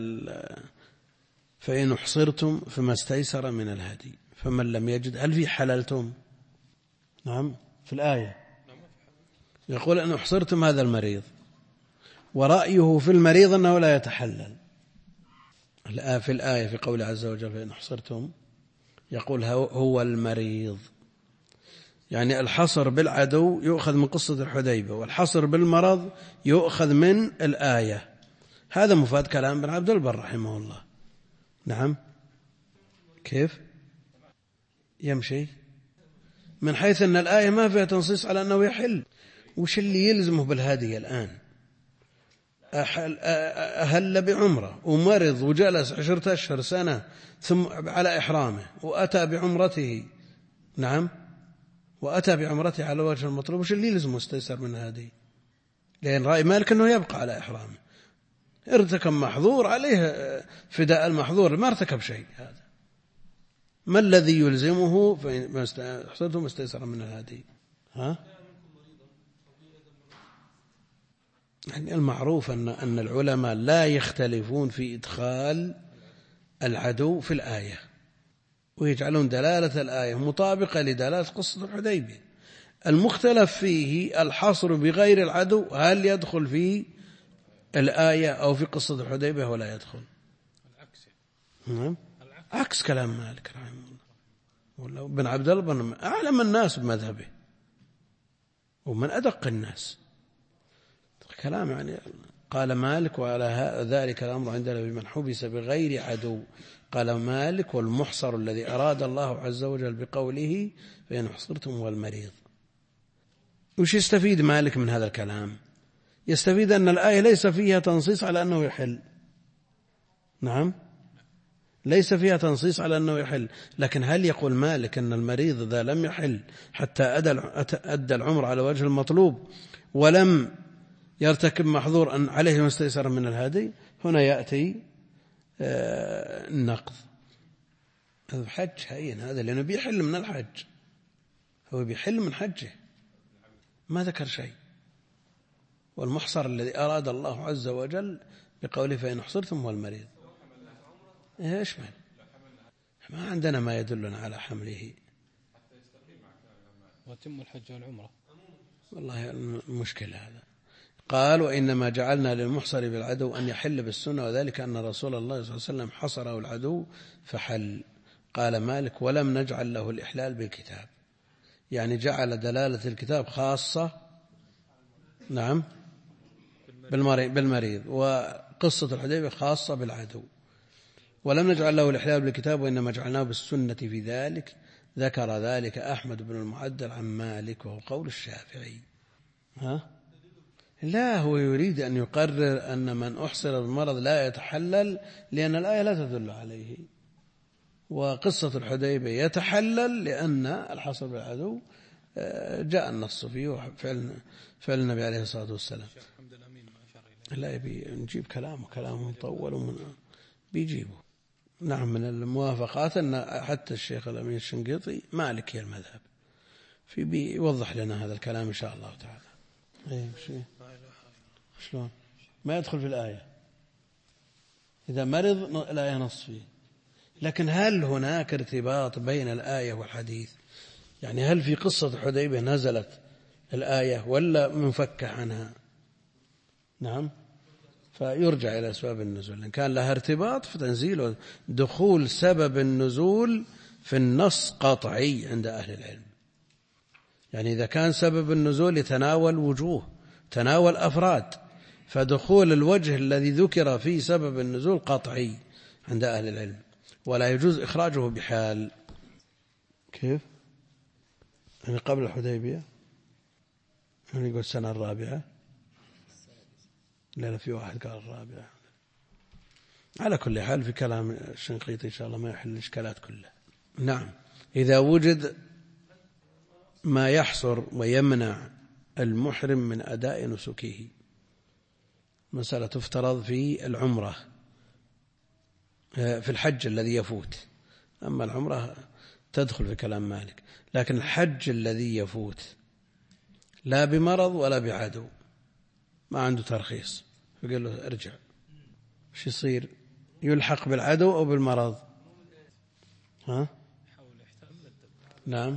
فإن أحصرتم فما استيسر من الهدي فمن لم يجد، هل في حللتم؟ نعم، في الآية يقول أن أحصرتم هذا المريض، ورأيه في المريض أنه لا يتحلل. في الآية في قول عز وجل فإن أحصرتم يقول هو المريض، يعني الحصر بالعدو يؤخذ من قصة الحديبية، والحصر بالمرض يؤخذ من الآية. هذا مفاد كلام ابن عبد البر رحمه الله. نعم، كيف يمشي؟ من حيث أن الآية ما فيها تنصيص على أنه يحل. وش اللي يلزمه بالهدي الآن؟ أهل بعمرة ومرض وجلس 10 أشهر سنة ثم على إحرامه وأتى بعمرته، نعم، وأتى بعمرته على وجه المطلوب، وش اللي يلزمه استيسر من هذه؟ لأن رأي مالك أنه يبقى على إحرامه، ارتكب محظور عليه فداء المحظور، ما ارتكب شيء. هذا ما الذي يلزمه فإن حصلتم استيسر من هذه؟ يعني المعروف أن العلماء لا يختلفون في إدخال العدو في الآية، ويجعلون دلالة الآية مطابقة لدلالة قصة الحديبية. المختلف فيه الحصر بغير العدو، هل يدخل في الآية أو في قصة الحديبية ولا يدخل؟ عكس كلام مالك رحمه الله. ابن عبد البر أعلم الناس بمذهبه ومن أدق الناس كلام، يعني قال مالك وعلى ذلك الأمر عندنا بمن حبس بغير عدو. قال مالك والمحصر الذي أراد الله عز وجل بقوله فإن حصرتم هو المريض. وش يستفيد مالك من هذا الكلام؟ يستفيد أن الآية ليس فيها تنصيص على أنه يحل. نعم، ليس فيها تنصيص على أنه يحل. لكن هل يقول مالك أن المريض إذا لم يحل حتى أدى العمر على وجه المطلوب ولم يرتكب محظور أن عليه ما استيسر من الهدي؟ هنا يأتي النقض. هذا حج هين، هذا لأنه بيحل من الحج، هو بيحل من حجه، ما ذكر شيء. والمحصر الذي أراد الله عز وجل بقوله فإن أحصرتم هو المريض. إيش ما عندنا ما يدلنا على حمله. وتم الحج والعمرة. والله المشكلة هذا. قال وإنما جعلنا للمحصر بالعدو أن يحل بالسنة وذلك أن رسول الله صلى الله عليه وسلم حصره العدو فحل. قال مالك ولم نجعل له الإحلال بالكتاب، يعني جعل دلالة الكتاب خاصة نعم بالمريض، وقصة الحديبية خاصة بالعدو. ولم نجعل له الإحلال بالكتاب وإنما جعلناه بالسنة في ذلك. ذكر ذلك أحمد بن المعدل عن مالك وهو قول الشافعي. لا، هو يريد أن يقرر أن من أحصر بالمرض لا يتحلل لأن الآية لا تدل عليه، وقصة الحديبية يتحلل لأن الحصر بالعدو جاء النص فيه وفعل النبي عليه الصلاة والسلام. لا يبي نجيب كلامه مطول بيجيبه. نعم، من الموافقات أن حتى الشيخ الأمين الشنقيطي مالكي المذهب، في بيوضح لنا هذا الكلام إن شاء الله تعالى. شلون ما يدخل في الآية إذا مرض الآية نص فيه، لكن هل هناك ارتباط بين الآية والحديث؟ يعني هل في قصة حديبية نزلت الآية ولا منفكة عنها؟ نعم، فيرجع إلى أسباب النزول. إن كان لها ارتباط فتنزيل دخول سبب النزول في النص قطعي عند أهل العلم. يعني إذا كان سبب النزول يتناول وجوه، تناول أفراد، فدخول الوجه الذي ذكر في سبب النزول قطعي عند أهل العلم ولا يجوز إخراجه بحال. كيف؟ يعني قبل الحديبية يعني يقول السنة الرابعة، لا في واحد قال الرابعة. على كل حال في كلام الشنقيطي إن شاء الله ما يحل الإشكالات كلها. نعم، إذا وجد ما يحصر ويمنع المحرم من أداء نسكه، مسألة تفترض في العمرة في الحج الذي يفوت، أما العمرة تدخل في كلام مالك، لكن الحج الذي يفوت لا بمرض ولا بعدو ما عنده ترخيص، فقال له ارجع، وش يصير؟ يلحق بالعدو أو بالمرض؟ نعم،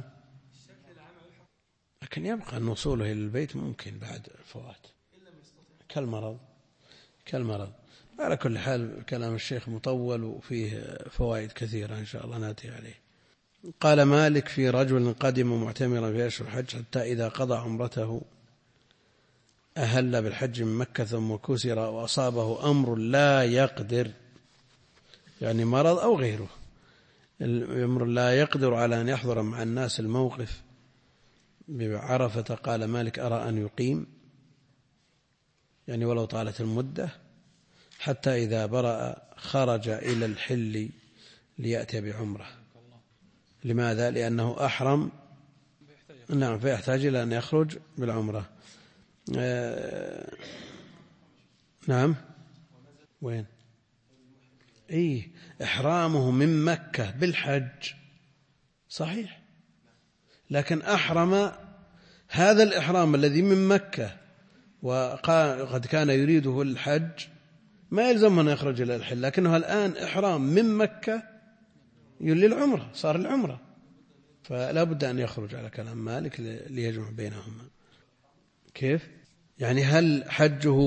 لكن يبقى أن وصوله إلى البيت ممكن بعد الفوات كالمرض. على كل حال كلام الشيخ مطول وفيه فوائد كثيرة إن شاء الله نأتي عليه. قال مالك في رجل قدم معتمرا في أشهر الحج حتى إذا قضى عمرته أهل بالحج من مكة ثم كسر وأصابه أمر لا يقدر، يعني مرض أو غيره، الأمر لا يقدر على أن يحضر مع الناس الموقف بعرفة. قال مالك أرى أن يقيم، يعني ولو طالت المدة، حتى إذا برأ خرج إلى الحل ليأتي بعمرة. لماذا؟ لأنه أحرم، نعم، فيحتاج إلى أن يخرج بالعمرة. نعم، وين؟ إحرامه من مكة بالحج صحيح، لكن أحرم هذا الإحرام الذي من مكة وقد كان يريده الحج ما يلزم أن يخرج إلى الحل، لكنه الآن إحرام من مكة للعمرة، صار العمرة، فلا بد أن يخرج على كلام مالك ليجمع بينهما. كيف؟ يعني هل حجه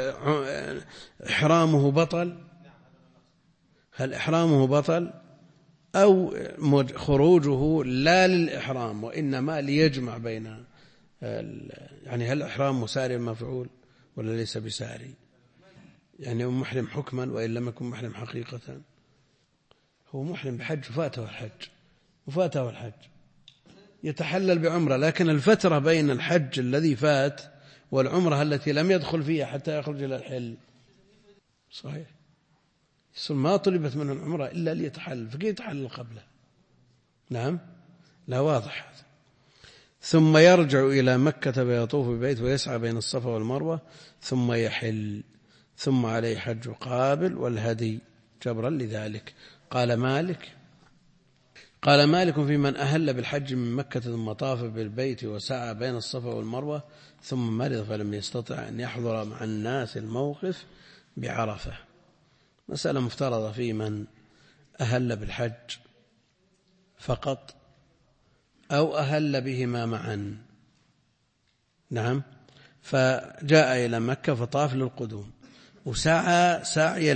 إحرامه بطل؟ هل إحرامه بطل أو خروجه لا للإحرام وإنما ليجمع بين، يعني هل إحرامه ساري مفعول ولا ليس بساري؟ يعني هو محرم حكما وإن لم يكن محرم حقيقة، هو محرم بحج وفاته الحج يتحلل بعمرة، لكن الفترة بين الحج الذي فات والعمرة التي لم يدخل فيها حتى يخرج إلى الحل صحيح، ما طلبت منه العمرة إلا ليتحلل، فكيف يتحلل قبله؟ نعم، لا واضح هذا. ثم يرجع إلى مكة فيطوف ببيت ويسعى بين الصفا والمروة ثم يحل، ثم عليه حج قابل والهدي جبرا لذلك. قال مالك قال مالك في من أهل بالحج من مكة ثم طاف بالبيت وسعى بين الصفا والمروة ثم مرض فلم يستطع أن يحضر مع الناس الموقف بعرفة. مسألة مفترضة في من أهل بالحج فقط أو أهل بهما معا. نعم. فجاء إلى مكة فطاف للقدوم وسعى سعي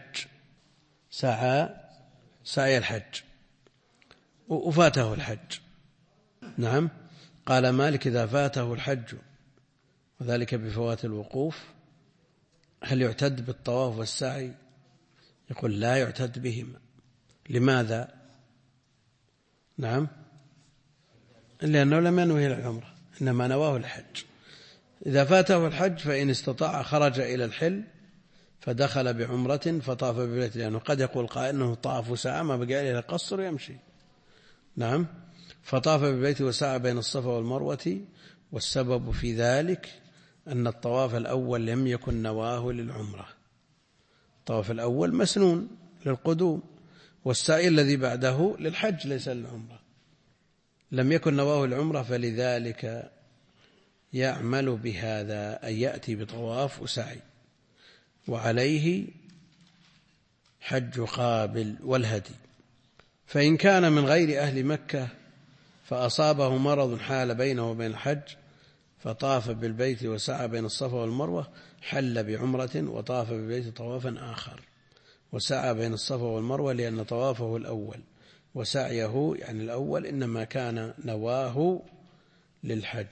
الحج وفاته الحج. نعم. قال مالك إذا فاته الحج وذلك بفوات الوقوف هل يعتد بالطواف والسعي؟ يقول لا يعتد بهما. لماذا؟ نعم. لأنه لم ينوي العمرة إنما نواه الحج. إذا فاته الحج فإن استطاع خرج إلى الحل فدخل بعمرة فطاف ببيت، لأنه قد يقول قائل أنه طاف وسعى ما بقى إلى قصر يمشي. نعم. فطاف بالبيت وسعى بين الصفا والمروة، والسبب في ذلك أن الطواف الأول لم يكن نواه للعمرة. الطواف الأول مسنون للقدوم، والسعي الذي بعده للحج ليس للعمرة، لم يكن نواه العمرة، فلذلك يعمل بهذا أن يأتي بطواف وسعي. وعليه حج قابل والهدي. فإن كان من غير أهل مكة فأصابه مرض حال بينه وبين الحج فطاف بالبيت وسعى بين الصفا والمروة حل بعمرة وطاف بالبيت طوافا آخر وسعى بين الصفا والمروة، لأن طوافه الأول وسعيه يعني الأول إنما كان نواه للحج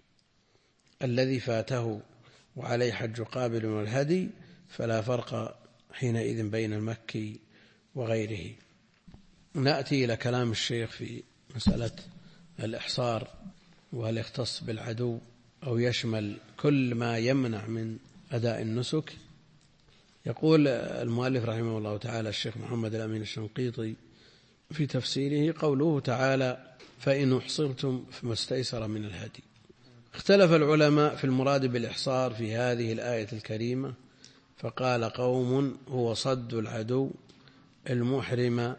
الذي فاته. وعليه حج قابل والهدي، فلا فرق حينئذ بين المكي وغيره. نأتي إلى كلام الشيخ في مسألة الإحصار، وهل يختص بالعدو أو يشمل كل ما يمنع من أداء النسك. يقول المؤلف رحمه الله تعالى الشيخ محمد الأمين الشنقيطي في تفسيره قوله تعالى فإن أحصرتم فما استيسر من الهدي. اختلف العلماء في المراد بالإحصار في هذه الآية الكريمة، فقال قوم هو صد العدو المحرم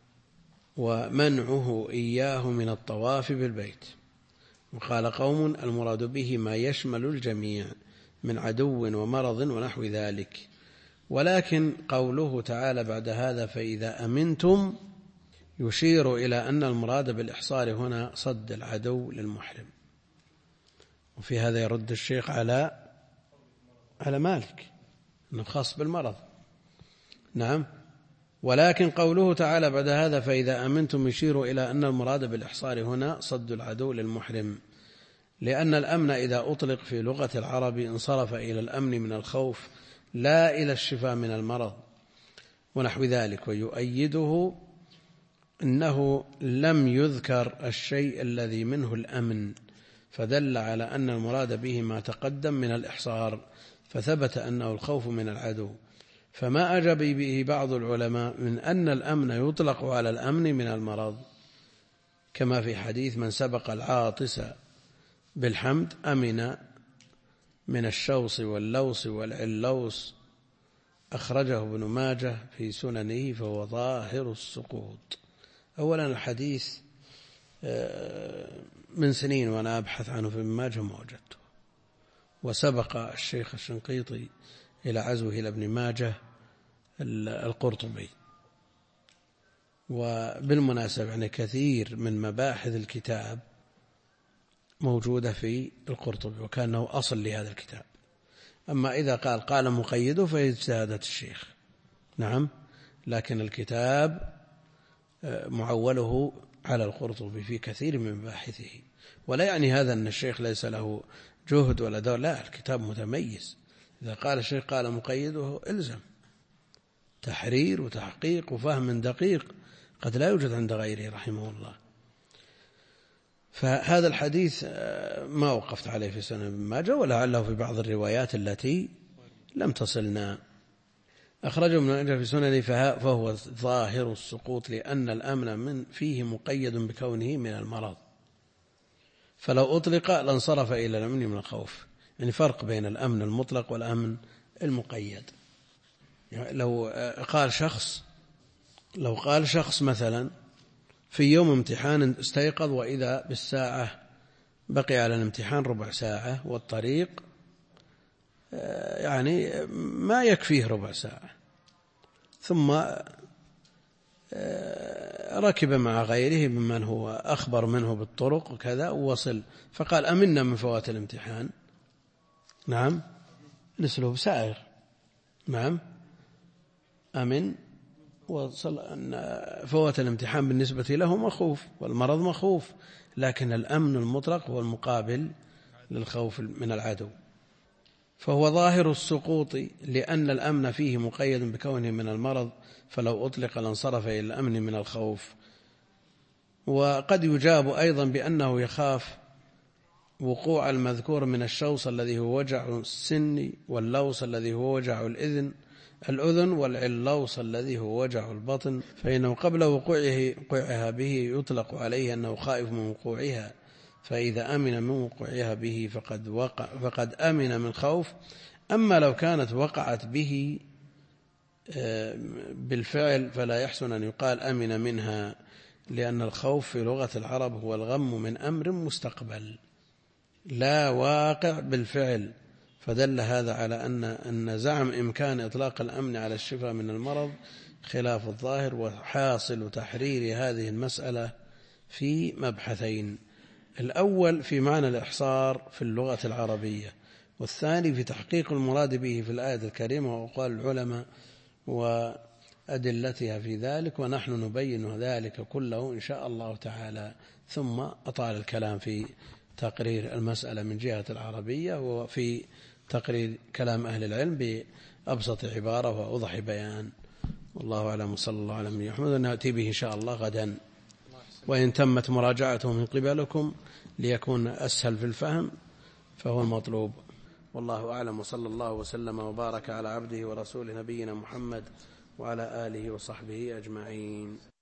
ومنعه إياه من الطواف بالبيت، وقال قوم المراد به ما يشمل الجميع من عدو ومرض ونحو ذلك. ولكن قوله تعالى بعد هذا فإذا أمنتم يشير إلى أن المراد بالإحصار هنا صد العدو للمحرم، وفي هذا يرد الشيخ على مالك أنه خاص بالمرض. نعم. ولكن قوله تعالى بعد هذا فإذا أمنتم يشير إلى أن المراد بالإحصار هنا صد العدو للمحرم، لأن الأمن إذا أطلق في لغة العرب انصرف إلى الأمن من الخوف لا إلى الشفاء من المرض ونحو ذلك. ويؤيده أنه لم يذكر الشيء الذي منه الأمن، فدل على أن المراد به ما تقدم من الإحصار، فثبت أنه الخوف من العدو. فما أجاب به بعض العلماء من أن الأمن يطلق على الأمن من المرض، كما في حديث من سبق العاطس بالحمد أمن من الشوص واللوص والعلوص، أخرجه ابن ماجه في سننه فهو ظاهر السقوط. أولا الحديث من سنين وأنا أبحث عنه في ابن ماجه ما وجدته، وسبق الشيخ الشنقيطي إلى عزوه إلى ابن ماجه القرطبي. وبالمناسبة يعني كثير من مباحث الكتاب موجودة في القرطبي، وكانه أصل لهذا الكتاب. أما إذا قال مقيده فهي اجتهادات الشيخ. نعم. لكن الكتاب معوله على القرطبي في كثير من مباحثه، ولا يعني هذا أن الشيخ ليس له جهد ولا دور، لا، الكتاب متميز. إذا قال الشيخ قال مقيده إلزم تحرير وتحقيق وفهم دقيق قد لا يوجد عند غيره رحمه الله. فهذا الحديث ما وقفت عليه في سنن ابن ماجه، ولعله في بعض الروايات التي لم تصلنا. أخرجه ابن ماجه في سننه فهو ظاهر السقوط، لأن الأمن من فيه مقيد بكونه من المرض، فلو أطلق لانصرف إلى الأمن من الخوف. يعني فرق بين الأمن المطلق والأمن المقيد. يعني لو قال شخص مثلا في يوم امتحان استيقظ وإذا بالساعة بقي على الامتحان ربع ساعة، والطريق يعني ما يكفيه ربع ساعة، ثم ركب مع غيره ممن هو أخبر منه بالطرق وكذا ووصل، فقال أمنا من فوات الامتحان. نعم، الأسلوب سائغ. نعم، أمن وصل أن فوات الامتحان بالنسبة له مخوف، والمرض مخوف، لكن الأمن المطلق هو المقابل للخوف من العدو، فهو ظاهر السقوط لأن الأمن فيه مقيد بكونه من المرض، فلو أطلق لانصرف إلى الأمن من الخوف. وقد يجاب أيضا بأنه يخاف وقوع المذكور من الشوص الذي هو وجع السن، واللوص الذي هو وجع الأذن، والعلوص الذي هو وجع البطن، فإنه قبل وقوعها به يطلق عليه أنه خائف من وقوعها، فإذا أمن من وقوعها به فقد أمن من خوف. أما لو كانت وقعت به بالفعل فلا يحسن أن يقال أمن منها، لأن الخوف في لغة العرب هو الغم من أمر مستقبل لا واقع بالفعل، فدل هذا على أن زعم إمكان إطلاق الأمن على الشفاء من المرض خلاف الظاهر. وحاصل تحرير هذه المسألة في مبحثين: الأول في معنى الإحصار في اللغة العربية، والثاني في تحقيق المراد به في الآية الكريمة وأقوال العلماء وأدلتها في ذلك، ونحن نبين ذلك كله إن شاء الله تعالى. ثم أطال الكلام في تقرير المسألة من جهة العربية، وفي تقرير كلام أهل العلم بأبسط عبارة وأوضح بيان. والله أعلم، صلى الله على نبينا محمد. نأتي به إن شاء الله غدا، وإن تمت مراجعته من قبلكم ليكون أسهل في الفهم فهو المطلوب. والله أعلم، وصلى الله وسلم وبارك على عبده ورسوله نبينا محمد وعلى آله وصحبه أجمعين.